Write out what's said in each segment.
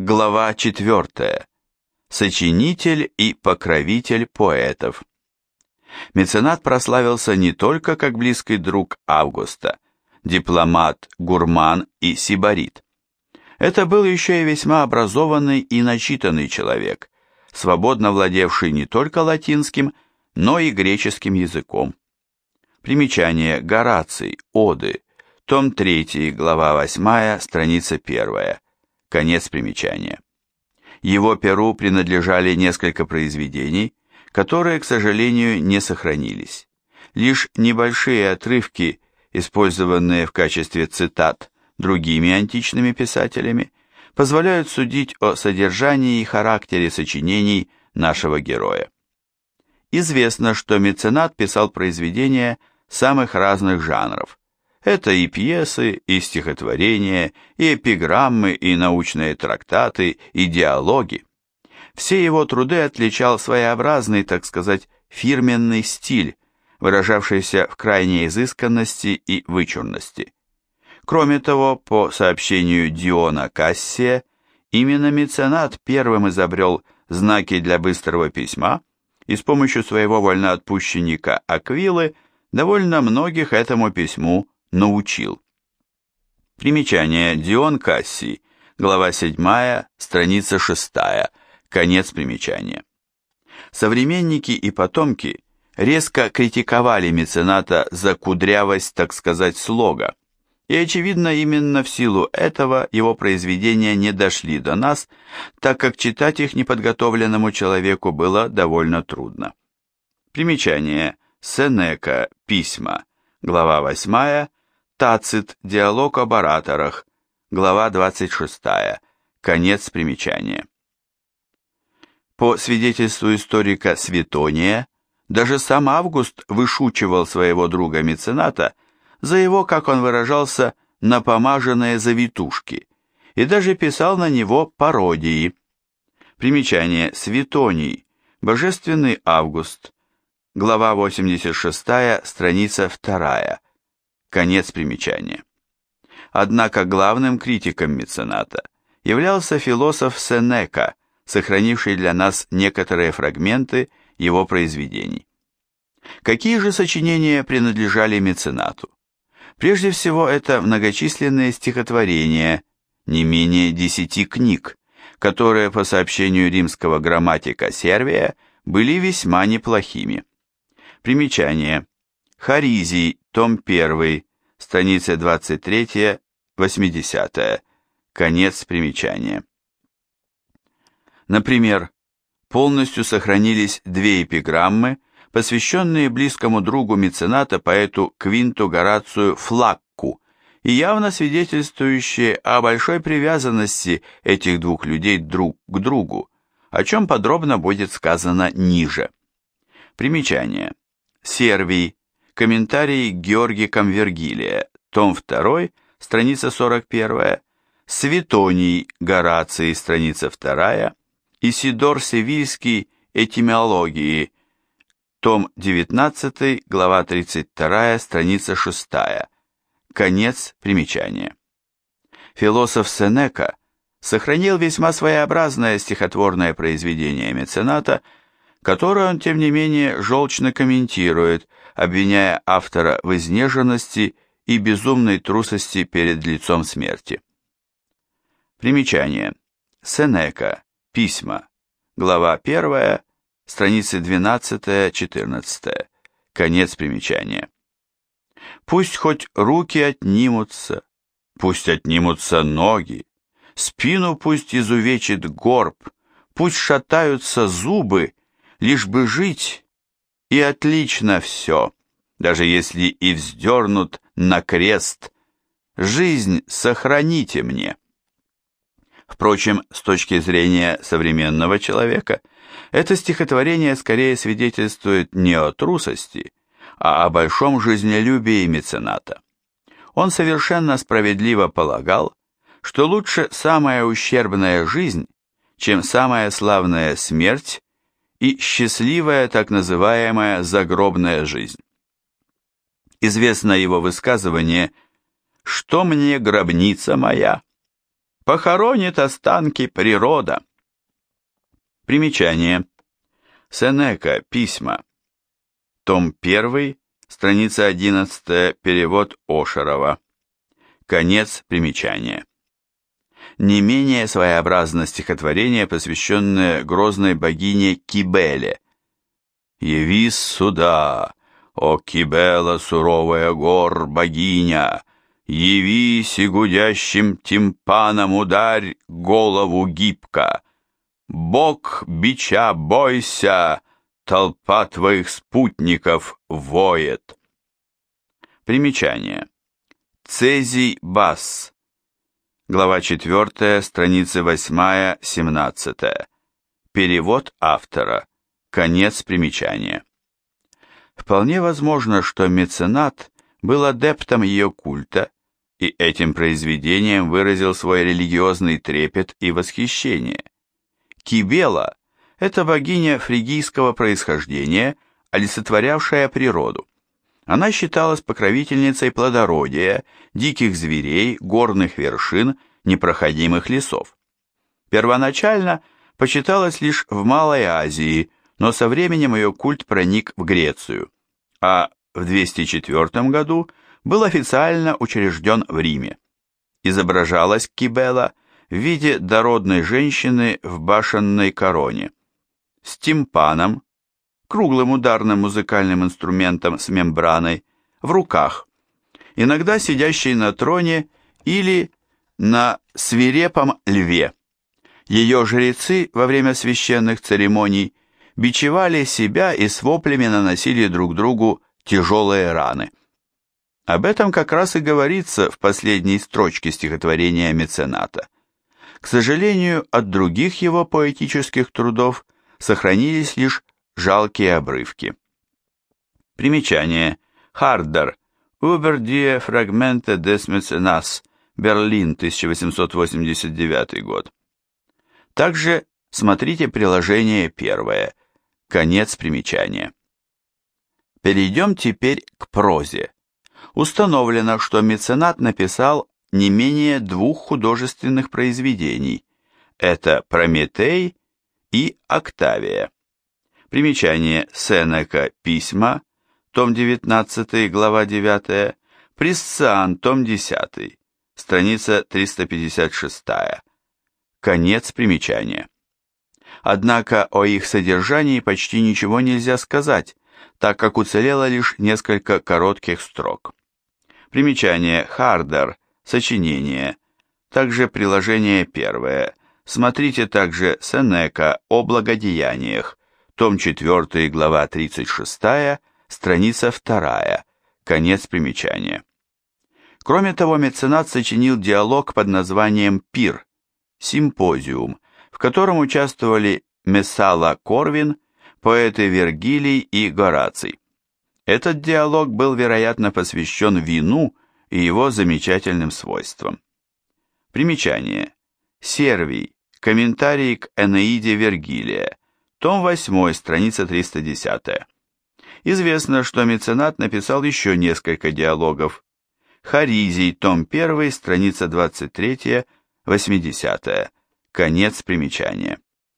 Глава 4. Сочинитель и покровитель поэтов. Меценат прославился не только как близкий друг Августа, дипломат, гурман и сибарит. Это был еще и весьма образованный и начитанный человек, свободно владевший не только латинским, но и греческим языком. Примечание: Гораций, Оды, том 3, глава 8, страница 1. Конец примечания. Его перу принадлежали несколько произведений, которые, к сожалению, не сохранились. Лишь небольшие отрывки, использованные в качестве цитат другими античными писателями, позволяют судить о содержании и характере сочинений нашего героя. Известно, что Меценат писал произведения самых разных жанров. Это и пьесы, и стихотворения, и эпиграммы, и научные трактаты, и диалоги. Все его труды отличал своеобразный, так сказать, фирменный стиль, выражавшийся в крайней изысканности и вычурности. Кроме того, по сообщению Диона Кассия, именно Меценат первым изобрел знаки для быстрого письма и с помощью своего вольноотпущенника Аквилы довольно многих этому письму научил. Примечание: Дион Кассий, глава 7, страница 6, конец примечания. Современники и потомки резко критиковали Мецената за кудрявость, так сказать, слога, и, очевидно, именно в силу этого его произведения не дошли до нас, так как читать их неподготовленному человеку было довольно трудно. Примечание: Сенека, Письма, глава 8, Тацит, Диалог об ораторах, глава 26, конец примечания. По свидетельству историка Светония, даже сам Август вышучивал своего друга Мецената за его, как он выражался, напомаженные завитушки, и даже писал на него пародии. Примечание: Светоний, Божественный Август, глава 86, страница 2, конец примечания. Однако главным критиком Мецената являлся философ Сенека, сохранивший для нас некоторые фрагменты его произведений. Какие же сочинения принадлежали Меценату? Прежде всего, это многочисленные стихотворения, не менее 10 книг, которые, по сообщению римского грамматика Сервия, были весьма неплохими. Примечание: Харизий, том 1, страница 23-80, конец примечания. Например, полностью сохранились две эпиграммы, посвященные близкому другу Мецената, поэту Квинту Горацию Флакку, и явно свидетельствующие о большой привязанности этих двух людей друг к другу, о чем подробно будет сказано ниже. Примечание: Сервий, комментарий к Георгикам Вергилия, том 2, страница 41, Светоний, Гораций, страница 2, Исидор Севильский, Этимологии, том 19, глава 32, страница 6, конец примечания. Философ Сенека сохранил весьма своеобразное стихотворное произведение Мецената, которое он, тем не менее, желчно комментирует, обвиняя автора в изнеженности и безумной трусости перед лицом смерти. Примечание: Сенека, Письма, глава 1, страницы 12-14, конец примечания. Пусть хоть руки отнимутся, пусть отнимутся ноги, спину пусть изувечит горб, пусть шатаются зубы, лишь бы жить, и отлично все, даже если и вздернут на крест, жизнь сохраните мне. Впрочем, с точки зрения современного человека, это стихотворение скорее свидетельствует не о трусости, а о большом жизнелюбии Мецената. Он совершенно справедливо полагал, что лучше самая ущербная жизнь, чем самая славная смерть и счастливая так называемая загробная жизнь. Известно его высказывание «Что мне гробница моя? похоронит останки природа. Примечание. Сенека. Письма. Том 1, страница 11, перевод Ошерова. Конец примечания. Не менее своеобразно стихотворение, посвященное грозной богине Кибеле. «Явись сюда, о Кибела, суровая гор богиня, явись и гудящим тимпаном ударь голову гибко. Бог бича бойся, толпа твоих спутников воет». Примечание. Цезий Бас. Глава 4, страницы 8-17. Перевод автора. Конец примечания. Вполне возможно, что меценат был адептом ее культа и этим произведением выразил свой религиозный трепет и восхищение. Кибела – это богиня фригийского происхождения, олицетворявшая природу. Она считалась покровительницей плодородия, диких зверей, горных вершин, непроходимых лесов. Первоначально почиталась лишь в Малой Азии, но со временем ее культ проник в Грецию, а в 204 году был официально учрежден в Риме. Изображалась Кибела в виде дородной женщины в башенной короне, с тимпаном, круглым ударным музыкальным инструментом с мембраной, в руках, иногда сидящей на троне или на свирепом льве. Ее жрецы во время священных церемоний бичевали себя и с воплями наносили друг другу тяжелые раны. Об этом как раз и говорится в последней строчке стихотворения мецената. К сожалению, от других его поэтических трудов сохранились лишь жалкие обрывки. Примечание. Хардер. Über die Fragmente des Mäzenas. Берлин, 1889 год. Также смотрите приложение 1. Конец примечания. Перейдем теперь к прозе. Установлено, что меценат написал не менее 2 художественных произведений. Это «Прометей» и «Октавия». Примечание. Сенека. Письма. Том 19, глава 9. Присциан. Том 10. Страница 356. Конец примечания. Однако о их содержании почти ничего нельзя сказать, так как уцелело лишь несколько коротких строк. Примечание. Хардер. Сочинение. Также приложение 1. Смотрите также Сенека о благодеяниях. Том 4, глава 36, страница 2. Конец примечания. Кроме того, меценат сочинил диалог под названием «Пир», симпозиум, в котором участвовали Мессала Корвин, поэты Вергилий и Гораций. Этот диалог был, вероятно, посвящен вину и его замечательным свойствам. Примечание. Сервий. Комментарий к Энеиде Вергилия. Том 8, страница 310. Известно, что меценат написал еще несколько диалогов. Харизий. Том 1, страница 23, 80. Конец примечания.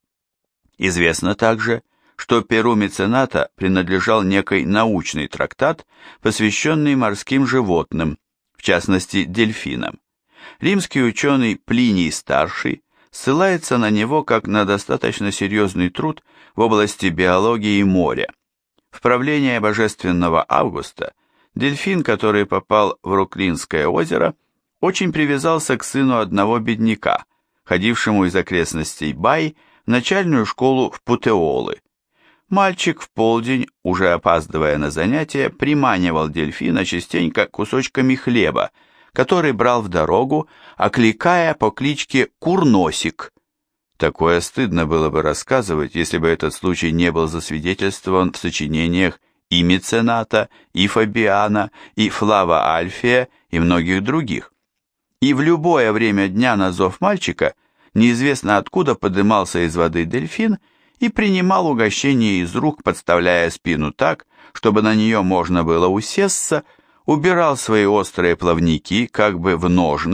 Известно также, что перу мецената принадлежал некий научный трактат, посвященный морским животным, в частности дельфинам. Римский ученый Плиний Старший ссылается на него как на достаточно серьезный труд в области биологии моря. В правление божественного Августа дельфин, который попал в Руклинское озеро, очень привязался к сыну одного бедняка, ходившему из окрестностей Бай в начальную школу в Путеолы. Мальчик в полдень, уже опаздывая на занятия, приманивал дельфина частенько кусочками хлеба, который брал в дорогу, окликая по кличке Курносик. Такое стыдно было бы рассказывать, если бы этот случай не был засвидетельствован в сочинениях и мецената, и Фабиана, и Флава Альфия, и многих других. И в любое время дня на зов мальчика неизвестно откуда подымался из воды дельфин и принимал угощение из рук, подставляя спину так, чтобы на нее можно было усесться, убирал свои острые плавники как бы в ножны,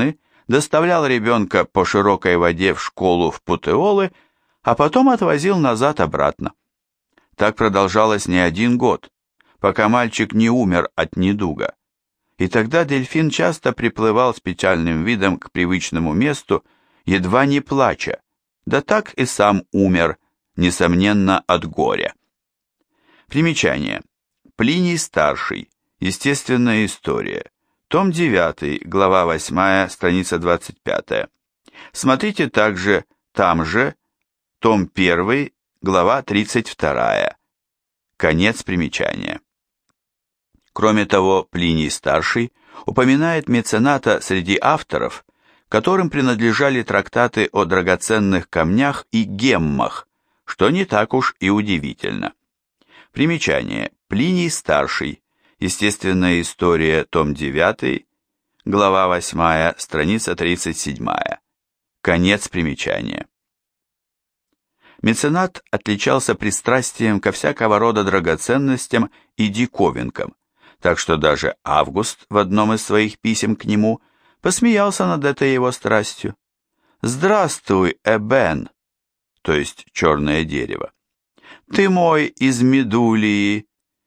доставлял ребенка по широкой воде в школу в Путеолы, а потом отвозил назад обратно. Так продолжалось не один год, пока мальчик не умер от недуга. И тогда дельфин часто приплывал с печальным видом к привычному месту, едва не плача, да так и сам умер, несомненно, от горя. Примечание. Плиний Старший. Естественная история. Том 9, глава 8, страница 25. Смотрите также там же, том 1, глава 32. Конец примечания. Кроме того, Плиний Старший упоминает мецената среди авторов, которым принадлежали трактаты о драгоценных камнях и геммах, что не так уж и удивительно. Примечание. Плиний Старший. Естественная история, том 9, глава 8, страница 37. Конец примечания. Меценат отличался пристрастием ко всякого рода драгоценностям и диковинкам, так что даже Август в одном из своих писем к нему посмеялся над этой его страстью. «Здравствуй, Эбен», то есть черное дерево. «Ты мой из Медулии,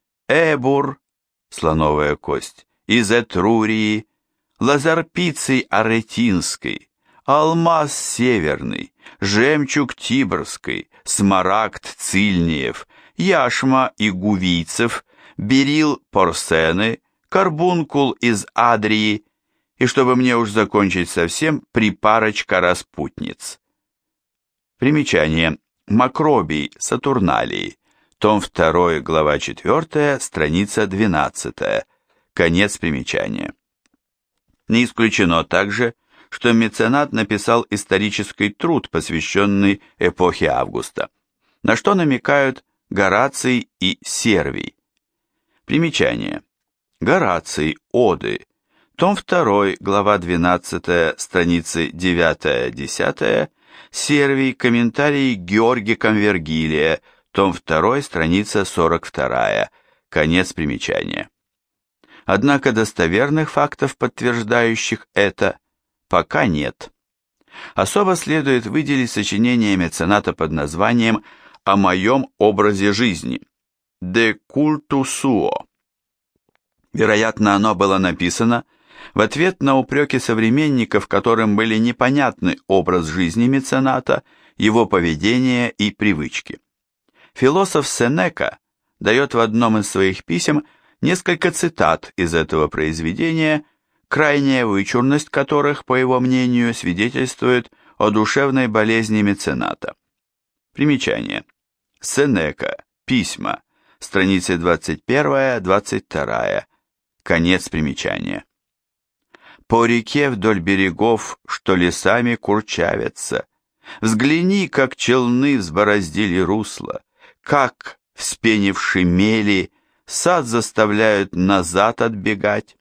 Эбур, слоновая кость, из Этрурии, Лазарпиций Аретинской, алмаз северный, жемчуг Тибрский, смарагд Цильниев, яшма и гувийцев, берил Порсены, карбункул из Адрии, и чтобы мне уж закончить совсем, припарочка распутниц». Примечание. Макробий Сатурналии. Том 2, глава 4, страница 12. Конец примечания. Не исключено также, что меценат написал исторический труд, посвященный эпохе Августа, на что намекают Гораций и Сервий. Примечание. Гораций, Оды, том 2, глава 12, страницы 9-10, Сервий, комментарий Георгиком Вергилия, том 2, страница 42, конец примечания. Однако достоверных фактов, подтверждающих это, пока нет. Особо следует выделить сочинение мецената под названием «О моем образе жизни» «De cultu suo». Вероятно, оно было написано в ответ на упреки современников, которым были непонятны образ жизни мецената, его поведение и привычки. Философ Сенека дает в одном из своих писем несколько цитат из этого произведения, крайняя вычурность которых, по его мнению, свидетельствует о душевной болезни мецената. Примечание. Сенека. Письма. Страницы 21-22. Конец примечания. По реке вдоль берегов, что лесами курчавятся, взгляни, как челны взбороздили русло, как, вспенивши мели, сад заставляют назад отбегать.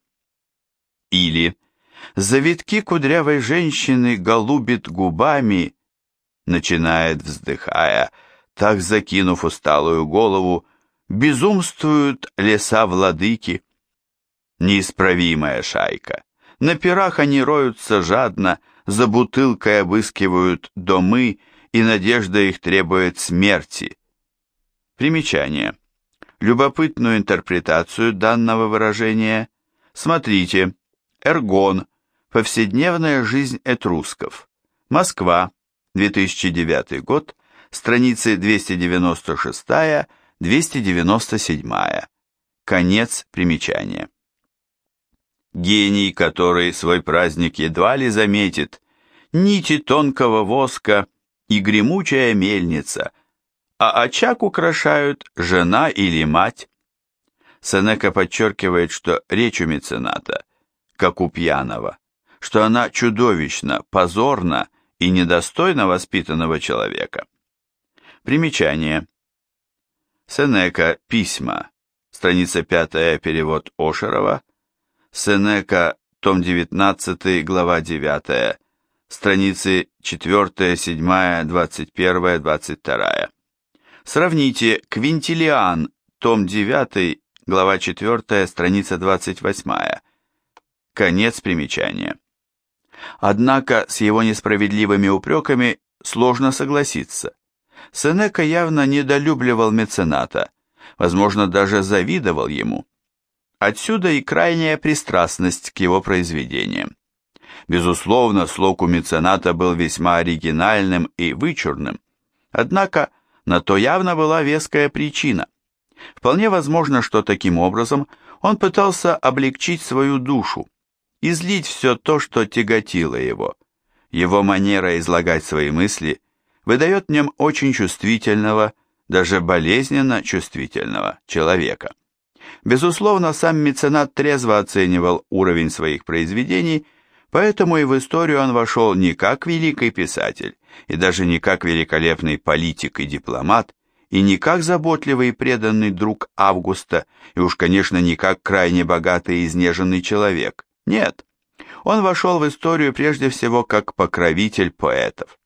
Или завитки кудрявой женщины голубит губами, начинает, вздыхая, так закинув усталую голову, безумствуют леса владыки. Неисправимая шайка. На пирах они роются жадно, за бутылкой обыскивают домы, и надежда их требует смерти. Примечание. Любопытную интерпретацию данного выражения смотрите. Эргон. Повседневная жизнь этрусков. Москва. 2009 год. Страницы 296-297. Конец примечания. Гений, который свой праздник едва ли заметит, нити тонкого воска и гремучая мельница, а очаг украшают жена или мать. Сенека подчеркивает, что речь у мецената, как у пьяного, что она чудовищна, позорна и недостойна воспитанного человека. Примечание. Сенека. Письма. Страница 5, перевод Ошерова. Сенека, том 19, глава 9, страницы 4, 7, 21, 22. Сравните Квинтилиан, том 9, глава 4, страница 28. Конец примечания. Однако с его несправедливыми упреками сложно согласиться. Сенека явно недолюбливал мецената, возможно, даже завидовал ему. Отсюда и крайняя пристрастность к его произведениям. Безусловно, слог у мецената был весьма оригинальным и вычурным, однако на то явно была веская причина. Вполне возможно, что таким образом он пытался облегчить свою душу, излить все то, что тяготило его. Его манера излагать свои мысли выдает в нем очень чувствительного, даже болезненно чувствительного человека. Безусловно, сам меценат трезво оценивал уровень своих произведений, поэтому и в историю он вошел не как великий писатель, и даже не как великолепный политик и дипломат, и не как заботливый и преданный друг Августа, и уж, конечно, не как крайне богатый и изнеженный человек. Нет, он вошел в историю прежде всего как покровитель поэтов.